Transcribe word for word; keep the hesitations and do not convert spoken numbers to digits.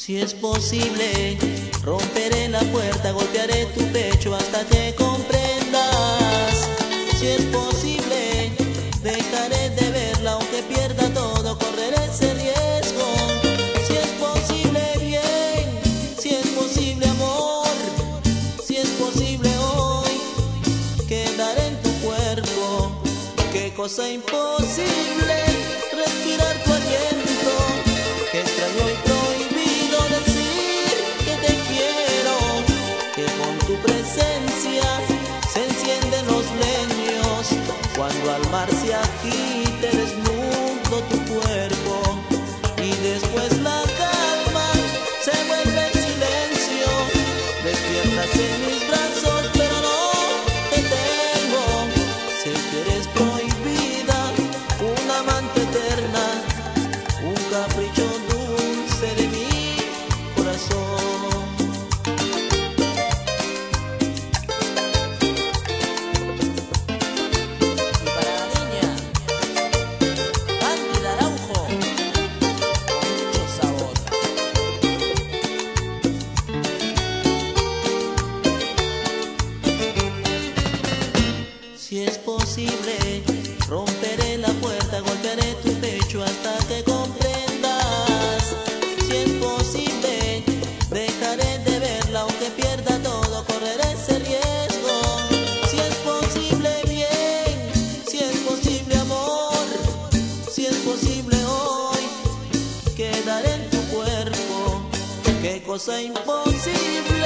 Si es posible, romperé la puerta, golpearé tu pecho hasta que comprendas. Si es posible, dejaré de verla aunque pierda todo, correré ese riesgo. Si es posible, bien, si es posible, amor, si es posible hoy, quedaré en tu cuerpo. Qué cosa imposible, respirar tu aliento, qué extraño y prohibido decir que te quiero, que con tu presencia se encienden los leños, cuando al mar se agite desnudo tu cuerpo, y después la calma se vuelve en silencio, despiertas en mis brazos pero no te tengo, sé que eres prohibida, una amante eterna, un capricho dulce de mi corazón. Y para la niña Cándida Araujo, con mucho sabor. Si es posible, romperé la puerta, golpearé tu pecho hasta que comprendas. Si es posible, dejaré de verla aunque pierda todo, correré ese riesgo. Si es posible, bien, si es posible, amor, si es posible hoy, quedaré en tu cuerpo. Qué cosa imposible,